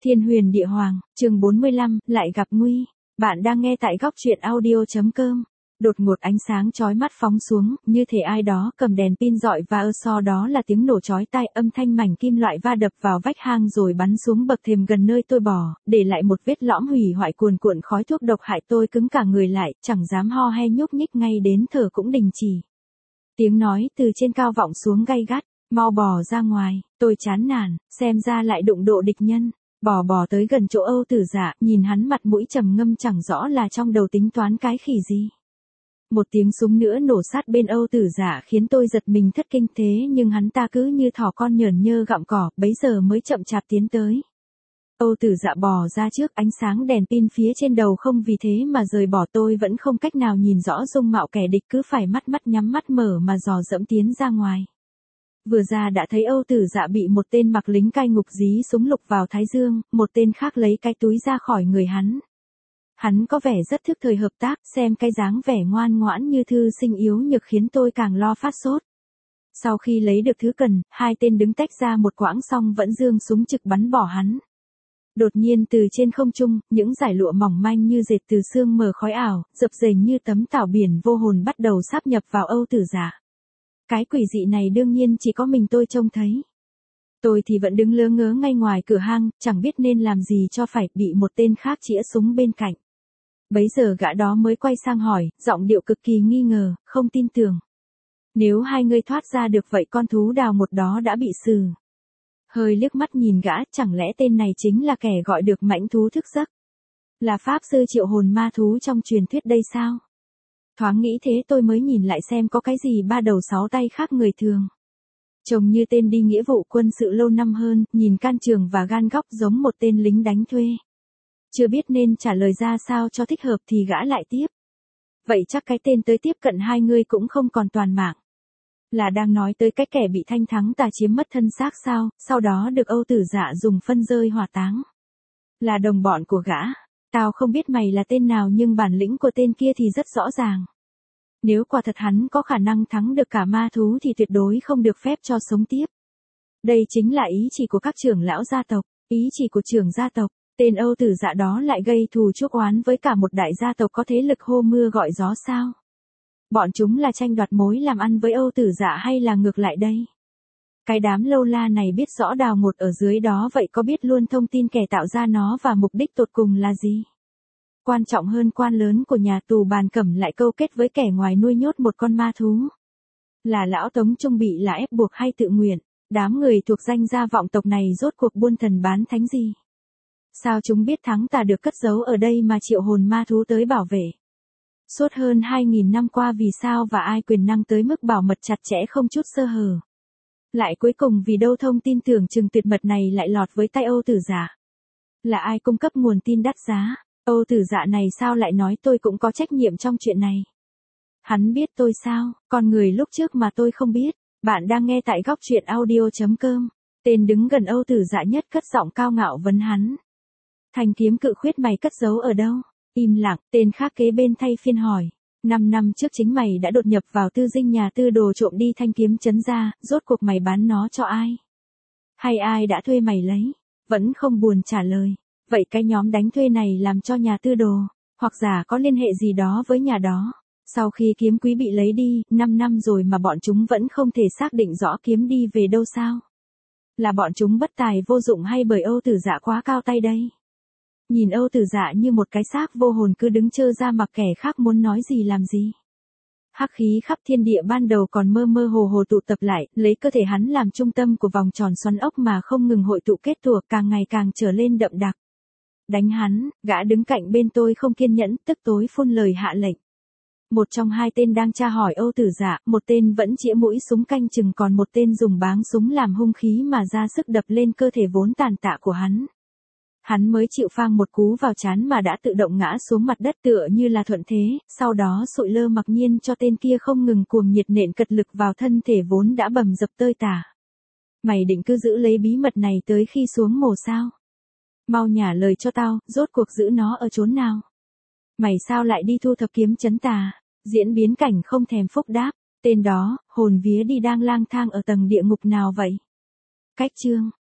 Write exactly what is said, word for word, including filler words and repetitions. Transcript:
Thiên huyền địa hoàng, chương bốn mươi lăm, lại gặp nguy. Bạn đang nghe tại góc truyện audio.com. Đột ngột ánh sáng chói mắt phóng xuống, như thể ai đó cầm đèn pin dọi và ơ so đó là tiếng nổ chói tai, âm thanh mảnh kim loại va đập vào vách hang rồi bắn xuống bậc thềm gần nơi tôi bò, để lại một vết lõm hủy hoại cuồn cuộn khói thuốc độc hại. Tôi cứng cả người lại, chẳng dám ho hay nhúc nhích, ngay đến thở cũng đình chỉ. Tiếng nói từ trên cao vọng xuống gay gắt, mau bò ra ngoài. Tôi chán nản, xem ra lại đụng độ địch nhân. Bò bò tới gần chỗ Âu Tử Dạ, nhìn hắn mặt mũi trầm ngâm, chẳng rõ là trong đầu tính toán cái khỉ gì. Một tiếng súng nữa nổ sát bên Âu Tử Dạ khiến tôi giật mình thất kinh, thế nhưng hắn ta cứ như thỏ con nhởn nhơ gặm cỏ, bấy giờ mới chậm chạp tiến tới. Âu Tử Dạ bò ra trước, ánh sáng đèn pin phía trên đầu không vì thế mà rời bỏ. Tôi vẫn không cách nào nhìn rõ dung mạo kẻ địch, cứ phải mắt mắt nhắm mắt mở mà dò dẫm tiến ra ngoài. Vừa ra đã thấy Âu Tử Dạ bị một tên mặc lính cai ngục dí súng lục vào thái dương, một tên khác lấy cái túi ra khỏi người hắn. Hắn có vẻ rất thức thời hợp tác, xem cái dáng vẻ ngoan ngoãn như thư sinh yếu nhược khiến tôi càng lo phát sốt. Sau khi lấy được thứ cần, hai tên đứng tách ra một quãng xong vẫn giương súng trực bắn bỏ hắn. Đột nhiên từ trên không trung, những dải lụa mỏng manh như dệt từ sương mờ khói ảo, dập dềnh như tấm tảo biển vô hồn bắt đầu sáp nhập vào Âu Tử Dạ. Cái quỷ dị này đương nhiên chỉ có mình tôi trông thấy. Tôi thì vẫn đứng lơ ngớ ngay ngoài cửa hang, chẳng biết nên làm gì cho phải, bị một tên khác chĩa súng bên cạnh. Bấy giờ gã đó mới quay sang hỏi, giọng điệu cực kỳ nghi ngờ, không tin tưởng. Nếu hai người thoát ra được vậy con thú đào một đó đã bị xử. Hơi liếc mắt nhìn gã, chẳng lẽ tên này chính là kẻ gọi được mãnh thú thức giấc? Là pháp sư triệu hồn ma thú trong truyền thuyết đây sao? Thoáng nghĩ thế tôi mới nhìn lại xem có cái gì ba đầu sáu tay khác người thường. Trông như tên đi nghĩa vụ quân sự lâu năm hơn, nhìn can trường và gan góc giống một tên lính đánh thuê. Chưa biết nên trả lời ra sao cho thích hợp thì gã lại tiếp. Vậy chắc cái tên tới tiếp cận hai người cũng không còn toàn mạng. Là đang nói tới cái kẻ bị Thanh Thắng Tà chiếm mất thân xác sao, sau đó được Âu Tử Dạ dùng phân rơi hỏa táng. Là đồng bọn của gã. Tao không biết mày là tên nào nhưng bản lĩnh của tên kia thì rất rõ ràng. Nếu quả thật hắn có khả năng thắng được cả ma thú thì tuyệt đối không được phép cho sống tiếp. Đây chính là ý chỉ của các trưởng lão gia tộc, ý chỉ của trưởng gia tộc. Tên Âu Tử Dạ đó lại gây thù chuốc oán với cả một đại gia tộc có thế lực hô mưa gọi gió sao? Bọn chúng là tranh đoạt mối làm ăn với Âu Tử Dạ hay là ngược lại đây? Cái đám lâu la này biết rõ đào một ở dưới đó, vậy có biết luôn thông tin kẻ tạo ra nó và mục đích tột cùng là gì? Quan trọng hơn, quan lớn của nhà tù Bàn Cẩm lại câu kết với kẻ ngoài nuôi nhốt một con ma thú. Là lão Tống Trung bị là ép buộc hay tự nguyện? Đám người thuộc danh gia vọng tộc này rốt cuộc buôn thần bán thánh gì? Sao chúng biết Thắng Tà được cất giấu ở đây mà triệu hồn ma thú tới bảo vệ? Suốt hơn hai nghìn năm qua vì sao và ai quyền năng tới mức bảo mật chặt chẽ không chút sơ hở? Lại cuối cùng vì đâu thông tin tưởng chừng tuyệt mật này lại lọt với tay Âu Tử Dạ? Là ai cung cấp nguồn tin đắt giá? Âu Tử Dạ này sao lại nói tôi cũng có trách nhiệm trong chuyện này? Hắn biết tôi sao, con người lúc trước mà tôi không biết. Bạn đang nghe tại góc truyện audio.com. Tên đứng gần Âu Tử Dạ nhất cất giọng cao ngạo vấn hắn. Thanh kiếm cự khuyết mày cất giấu ở đâu? Im lặng, tên khác kế bên thay phiên hỏi. Năm năm trước chính mày đã đột nhập vào tư dinh nhà tư đồ trộm đi thanh kiếm trấn ra, rốt cuộc mày bán nó cho ai? Hay ai đã thuê mày lấy? Vẫn không buồn trả lời. Vậy cái nhóm đánh thuê này làm cho nhà tư đồ, hoặc giả có liên hệ gì đó với nhà đó? Sau khi kiếm quý bị lấy đi, năm năm rồi mà bọn chúng vẫn không thể xác định rõ kiếm đi về đâu sao? Là bọn chúng bất tài vô dụng hay bởi Âu Tử Dạ quá cao tay đây? Nhìn Âu Tử Dạ như một cái xác vô hồn cứ đứng trơ ra mặc kẻ khác muốn nói gì làm gì. Hắc khí khắp thiên địa ban đầu còn mơ mơ hồ hồ tụ tập lại, lấy cơ thể hắn làm trung tâm của vòng tròn xoắn ốc mà không ngừng hội tụ kết tủa, càng ngày càng trở lên đậm đặc. Đánh hắn, gã đứng cạnh bên tôi không kiên nhẫn, tức tối phun lời hạ lệnh. Một trong hai tên đang tra hỏi Âu Tử Dạ, một tên vẫn chĩa mũi súng canh chừng, còn một tên dùng báng súng làm hung khí mà ra sức đập lên cơ thể vốn tàn tạ của hắn. Hắn mới chịu phang một cú vào trán mà đã tự động ngã xuống mặt đất tựa như là thuận thế, sau đó sụi lơ mặc nhiên cho tên kia không ngừng cuồng nhiệt nện cật lực vào thân thể vốn đã bầm dập tơi tả. Mày định cứ giữ lấy bí mật này tới khi xuống mồ sao? Mau nhả lời cho tao, rốt cuộc giữ nó ở chốn nào? Mày sao lại đi thu thập kiếm trấn tà? Diễn biến cảnh không thèm phúc đáp. Tên đó, hồn vía đi đang lang thang ở tầng địa ngục nào vậy? Cách chương.